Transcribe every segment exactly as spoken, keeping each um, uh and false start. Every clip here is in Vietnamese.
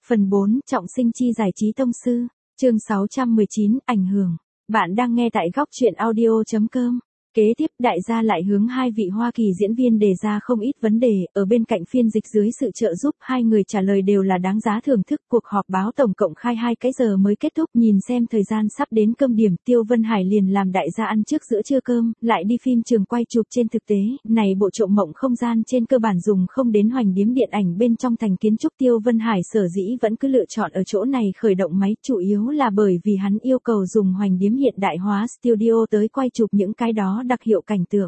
Phần bốn, Trọng sinh chi giải trí tông sư. Chương sáu trăm mười chín, ảnh hưởng. Bạn đang nghe tại góc truyện audio chấm com. Kế tiếp, đại gia lại hướng hai vị Hoa Kỳ diễn viên đề ra không ít vấn đề, ở bên cạnh phiên dịch dưới sự trợ giúp, hai người trả lời đều là đáng giá thưởng thức. Cuộc họp báo tổng cộng khai hai cái giờ mới kết thúc, nhìn xem thời gian sắp đến cơm điểm, Tiêu Vân Hải liền làm đại gia ăn trước giữa trưa cơm, lại đi phim trường quay chụp. Trên thực tế, này bộ trộm mộng không gian trên cơ bản dùng không đến hoành điếm điện ảnh bên trong thành kiến trúc. Tiêu Vân Hải sở dĩ vẫn cứ lựa chọn ở chỗ này khởi động máy, chủ yếu là bởi vì hắn yêu cầu dùng hoành điếm hiện đại hóa studio tới quay chụp những cái đó đặc hiệu cảnh tượng.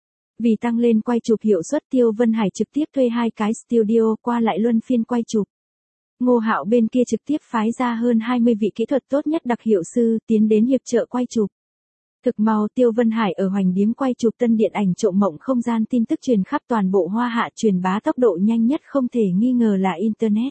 Vì tăng lên quay chụp hiệu suất, Tiêu Vân Hải trực tiếp thuê hai cái studio qua lại luân phiên quay chụp. Ngô Hạo bên kia trực tiếp phái ra hơn hai mươi vị kỹ thuật tốt nhất đặc hiệu sư tiến đến hiệp trợ quay chụp. Thực mau, Tiêu Vân Hải ở hoành điếm quay chụp tân điện ảnh trộm mộng không gian, tin tức truyền khắp toàn bộ Hoa Hạ, truyền bá tốc độ nhanh nhất không thể nghi ngờ là internet.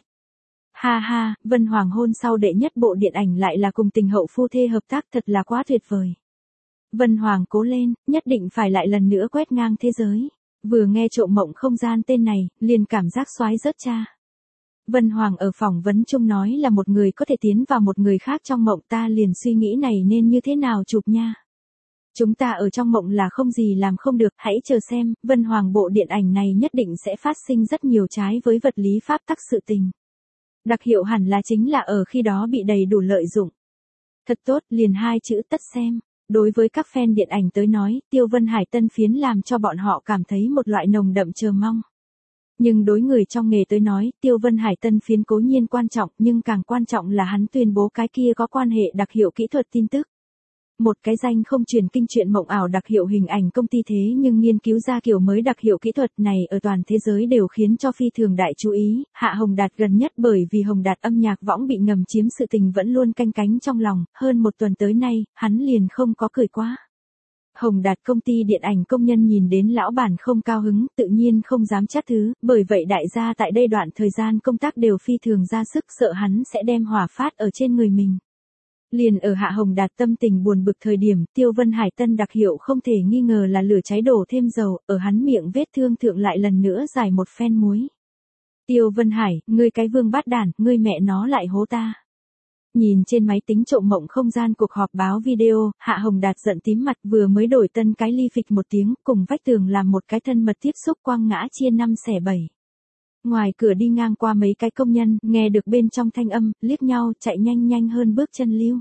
Ha ha, Vân Hoàng hôn sau đệ nhất bộ điện ảnh lại là cùng tình hậu phu thê hợp tác, thật là quá tuyệt vời. Vân Hoàng cố lên, nhất định phải lại lần nữa quét ngang thế giới. Vừa nghe trộm mộng không gian tên này, liền cảm giác xoái rớt cha. Vân Hoàng ở phỏng vấn chung nói là một người có thể tiến vào một người khác trong mộng, ta liền suy nghĩ này nên như thế nào chụp nha. Chúng ta ở trong mộng là không gì làm không được, hãy chờ xem, Vân Hoàng bộ điện ảnh này nhất định sẽ phát sinh rất nhiều trái với vật lý pháp tắc sự tình. Đặc hiệu hẳn là chính là ở khi đó bị đầy đủ lợi dụng. Thật tốt, liền hai chữ tất xem. Đối với các fan điện ảnh tới nói, Tiêu Vân Hải tân phiến làm cho bọn họ cảm thấy một loại nồng đậm chờ mong. Nhưng đối người trong nghề tới nói, Tiêu Vân Hải tân phiến cố nhiên quan trọng, nhưng càng quan trọng là hắn tuyên bố cái kia có quan hệ đặc hiệu kỹ thuật tin tức. Một cái danh không truyền kinh chuyện mộng ảo đặc hiệu hình ảnh công ty thế nhưng nghiên cứu ra kiểu mới đặc hiệu kỹ thuật này ở toàn thế giới đều khiến cho phi thường đại chú ý. Hạ Hồng Đạt gần nhất bởi vì Hồng Đạt âm nhạc võng bị ngầm chiếm sự tình vẫn luôn canh cánh trong lòng, hơn một tuần tới nay, hắn liền không có cười quá. Hồng Đạt công ty điện ảnh công nhân nhìn đến lão bản không cao hứng, tự nhiên không dám trách thứ, bởi vậy đại gia tại đây đoạn thời gian công tác đều phi thường ra sức, sợ hắn sẽ đem hỏa phát ở trên người mình. Liền ở Hạ Hồng Đạt tâm tình buồn bực thời điểm, Tiêu Vân Hải tân đặc hiệu không thể nghi ngờ là lửa cháy đổ thêm dầu, ở hắn miệng vết thương thượng lại lần nữa giải một phen muối. Tiêu Vân Hải, ngươi cái vương bát đản, ngươi mẹ nó lại hố ta. Nhìn trên máy tính trộm mộng không gian cuộc họp báo video, Hạ Hồng Đạt giận tím mặt, vừa mới đổi tân cái ly phịch một tiếng, cùng vách tường làm một cái thân mật tiếp xúc, quăng ngã chia năm xẻ bảy. Ngoài cửa đi ngang qua mấy cái công nhân, nghe được bên trong thanh âm, liếc nhau, chạy nhanh nhanh hơn bước chân lưu.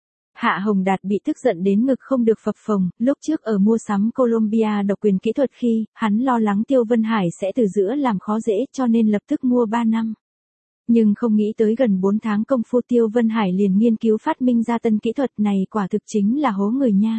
Hạ Hồng Đạt bị tức giận đến ngực không được phập phồng, lúc trước ở mua sắm Columbia độc quyền kỹ thuật khi, hắn lo lắng Tiêu Vân Hải sẽ từ giữa làm khó dễ cho nên lập tức mua ba năm. Nhưng không nghĩ tới gần bốn tháng công phu Tiêu Vân Hải liền nghiên cứu phát minh ra tân kỹ thuật này, quả thực chính là hố người nha.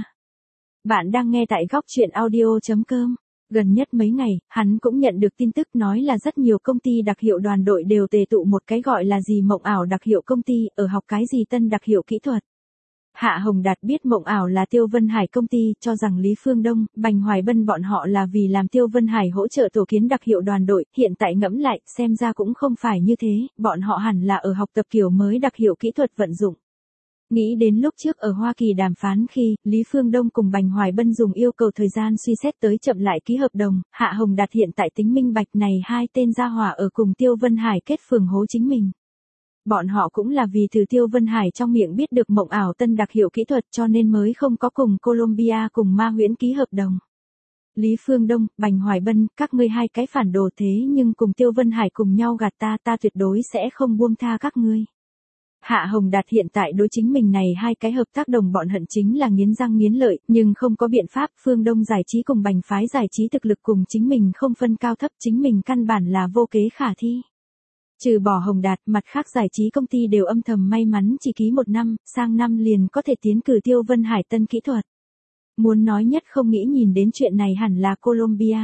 Bạn đang nghe tại góc truyện audio chấm com. Gần nhất mấy ngày, hắn cũng nhận được tin tức nói là rất nhiều công ty đặc hiệu đoàn đội đều tề tụ một cái gọi là gì mộng ảo đặc hiệu công ty, ở học cái gì tân đặc hiệu kỹ thuật. Hạ Hồng Đạt biết mộng ảo là Tiêu Vân Hải công ty, cho rằng Lý Phương Đông, Bành Hoài Bân bọn họ là vì làm Tiêu Vân Hải hỗ trợ tổ kiến đặc hiệu đoàn đội, hiện tại ngẫm lại, xem ra cũng không phải như thế, bọn họ hẳn là ở học tập kiểu mới đặc hiệu kỹ thuật vận dụng. Nghĩ đến lúc trước ở Hoa Kỳ đàm phán khi, Lý Phương Đông cùng Bành Hoài Bân dùng yêu cầu thời gian suy xét tới chậm lại ký hợp đồng, Hạ Hồng Đạt hiện tại tính minh bạch này hai tên gia hỏa ở cùng Tiêu Vân Hải kết phường hố chính mình. Bọn họ cũng là vì từ Tiêu Vân Hải trong miệng biết được mộng ảo tân đặc hiệu kỹ thuật cho nên mới không có cùng Columbia cùng Ma Huyễn ký hợp đồng. Lý Phương Đông, Bành Hoài Bân, các ngươi hai cái phản đồ thế nhưng cùng Tiêu Vân Hải cùng nhau gạt ta, ta tuyệt đối sẽ không buông tha các ngươi. Hạ Hồng Đạt hiện tại đối chính mình này hai cái hợp tác đồng bọn hận chính là nghiến răng nghiến lợi, nhưng không có biện pháp, Phương Đông giải trí cùng Bành phái giải trí thực lực cùng chính mình không phân cao thấp, chính mình căn bản là vô kế khả thi. Trừ bỏ Hồng Đạt, mặt khác giải trí công ty đều âm thầm may mắn chỉ ký một năm, sang năm liền có thể tiến cử Tiêu Vân Hải tân kỹ thuật. Muốn nói nhất không nghĩ nhìn đến chuyện này hẳn là Columbia.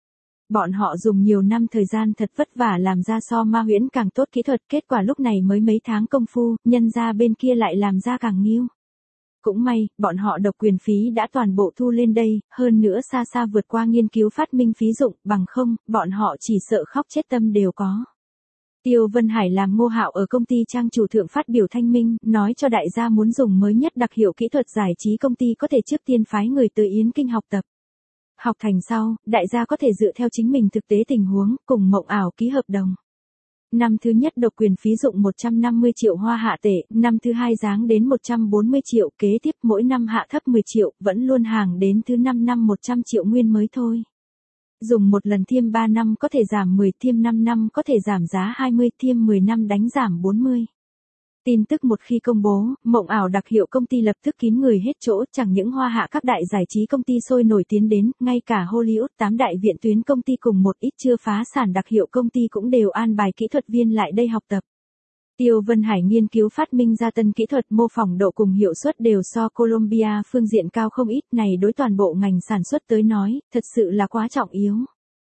Bọn họ dùng nhiều năm thời gian thật vất vả làm ra so Ma Huyễn càng tốt kỹ thuật, kết quả lúc này mới mấy tháng công phu, nhân ra bên kia lại làm ra càng nghiêu. Cũng may, bọn họ độc quyền phí đã toàn bộ thu lên đây, hơn nữa xa xa vượt qua nghiên cứu phát minh phí dụng, bằng không, bọn họ chỉ sợ khóc chết tâm đều có. Tiêu Vân Hải làm Ngô Hạo ở công ty trang chủ thượng phát biểu thanh minh, nói cho đại gia muốn dùng mới nhất đặc hiệu kỹ thuật giải trí công ty có thể trước tiên phái người tới Yến Kinh học tập. Học thành sau, đại gia có thể dựa theo chính mình thực tế tình huống, cùng mộng ảo ký hợp đồng. Năm thứ nhất độc quyền phí dụng một trăm năm mươi triệu hoa hạ tệ, năm thứ hai giáng đến một trăm bốn mươi triệu, kế tiếp mỗi năm hạ thấp mười triệu, vẫn luôn hàng đến thứ năm năm một trăm triệu nguyên mới thôi. Dùng một lần thiêm ba năm có thể giảm mười, thiêm năm năm có thể giảm giá hai mươi, thiêm mười năm đánh giảm bốn mươi. Tin tức một khi công bố, mộng ảo đặc hiệu công ty lập tức kín người hết chỗ, chẳng những hoa hạ các đại giải trí công ty sôi nổi tiến đến, ngay cả Hollywood tám đại viện tuyến công ty cùng một ít chưa phá sản đặc hiệu công ty cũng đều an bài kỹ thuật viên lại đây học tập. Tiêu Vân Hải nghiên cứu phát minh ra tân kỹ thuật mô phỏng độ cùng hiệu suất đều so Colombia phương diện cao không ít, này đối toàn bộ ngành sản xuất tới nói, thật sự là quá trọng yếu.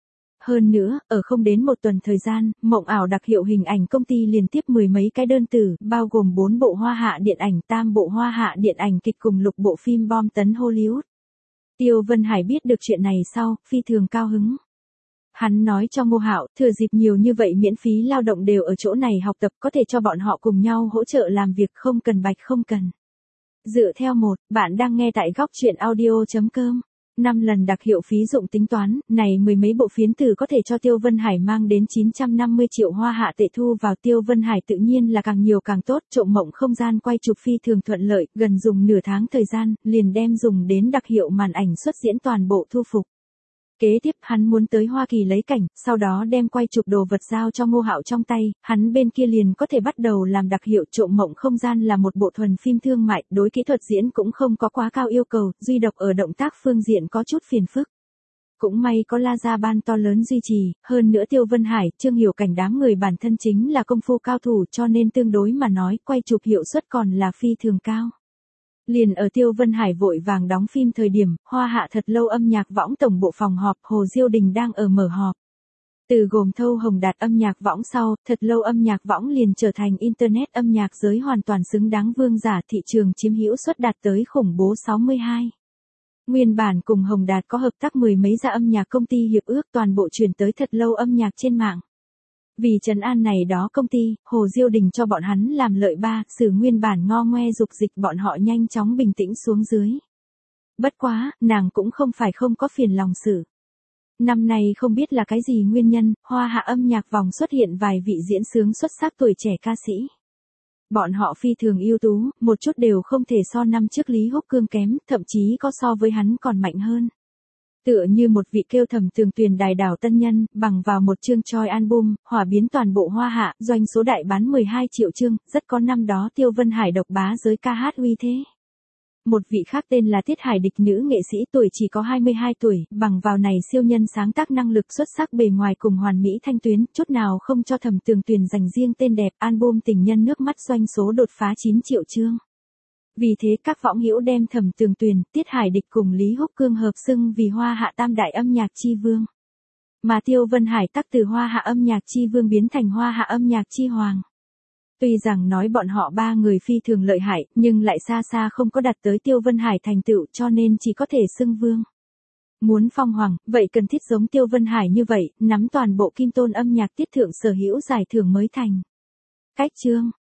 Hơn nữa, ở không đến một tuần thời gian, mộng ảo đặc hiệu hình ảnh công ty liên tiếp mười mấy cái đơn tử, bao gồm bốn bộ hoa hạ điện ảnh, tam bộ hoa hạ điện ảnh kịch cùng lục bộ phim bom tấn Hollywood. Tiêu Vân Hải biết được chuyện này sau, phi thường cao hứng. Hắn nói cho Ngô Hạo, thừa dịp nhiều như vậy miễn phí lao động đều ở chỗ này học tập, có thể cho bọn họ cùng nhau hỗ trợ làm việc, không cần bạch không cần. Dựa theo một, bạn đang nghe tại góc truyện audio chấm com. năm lần đặc hiệu phí dụng tính toán, này mười mấy bộ phiến tử có thể cho Tiêu Vân Hải mang đến chín trăm năm mươi triệu hoa hạ tệ thu vào. Tiêu Vân Hải tự nhiên là càng nhiều càng tốt, trộm mộng không gian quay chụp phi thường thuận lợi, gần dùng nửa tháng thời gian, liền đem dùng đến đặc hiệu màn ảnh xuất diễn toàn bộ thu phục. Kế tiếp hắn muốn tới Hoa Kỳ lấy cảnh, sau đó đem quay chụp đồ vật giao cho Ngô Hạo trong tay, hắn bên kia liền có thể bắt đầu làm đặc hiệu. Trộm mộng không gian là một bộ thuần phim thương mại, đối kỹ thuật diễn cũng không có quá cao yêu cầu, duy độc ở động tác phương diện có chút phiền phức. Cũng may có La Gia Ban to lớn duy trì, hơn nữa Tiêu Vân Hải, Trương Hiểu Cảnh đám người bản thân chính là công phu cao thủ, cho nên tương đối mà nói, quay chụp hiệu suất còn là phi thường cao. Liền ở Tiêu Vân Hải vội vàng đóng phim thời điểm, Hoa Hạ Thật Lâu âm nhạc võng tổng bộ phòng họp, Hồ Diêu Đình đang ở mở họp. Từ gồm Thâu Hồng Đạt âm nhạc võng sau, Thật Lâu âm nhạc võng liền trở thành Internet âm nhạc giới hoàn toàn xứng đáng vương giả, thị trường chiếm hữu suất đạt tới khủng bố sáu mươi hai. Nguyên bản cùng Hồng Đạt có hợp tác mười mấy gia âm nhạc công ty hiệp ước, toàn bộ chuyển tới Thật Lâu âm nhạc trên mạng. Vì trấn an này đó công ty, Hồ Diêu Đình cho bọn hắn làm lợi ba, xử nguyên bản ngo ngoe dục dịch, bọn họ nhanh chóng bình tĩnh xuống dưới. Bất quá, nàng cũng không phải không có phiền lòng sự. Năm nay không biết là cái gì nguyên nhân, Hoa Hạ âm nhạc vòng xuất hiện vài vị diễn xướng xuất sắc tuổi trẻ ca sĩ. Bọn họ phi thường ưu tú, một chút đều không thể so năm trước Lý Húc Cương kém, thậm chí có so với hắn còn mạnh hơn. Tựa như một vị kêu Thẩm Tường Tuyền đài đảo tân nhân, bằng vào một chương choi album, hỏa biến toàn bộ Hoa Hạ, doanh số đại bán mười hai triệu chương, rất có năm đó Tiêu Vân Hải độc bá giới ca hát uy thế. Một vị khác tên là Tiết Hải Địch, nữ nghệ sĩ tuổi chỉ có hai mươi hai tuổi, bằng vào này siêu nhân sáng tác năng lực xuất sắc bề ngoài cùng hoàn mỹ thanh tuyến, chút nào không cho Thẩm Tường Tuyền dành riêng tên đẹp, album Tình Nhân Nước Mắt doanh số đột phá chín triệu chương. Vì thế các võng hữu đem Thẩm Tường Tuyền, Tiết Hải Địch cùng Lý Húc Cương hợp xưng vì Hoa Hạ tam đại âm nhạc chi vương. Mà Tiêu Vân Hải tắc từ Hoa Hạ âm nhạc chi vương biến thành Hoa Hạ âm nhạc chi hoàng. Tuy rằng nói bọn họ ba người phi thường lợi hại, nhưng lại xa xa không có đạt tới Tiêu Vân Hải thành tựu, cho nên chỉ có thể xưng vương. Muốn phong hoàng, vậy cần thiết giống Tiêu Vân Hải như vậy, nắm toàn bộ kim tôn âm nhạc tiết thượng sở hữu giải thưởng mới thành. Cách chương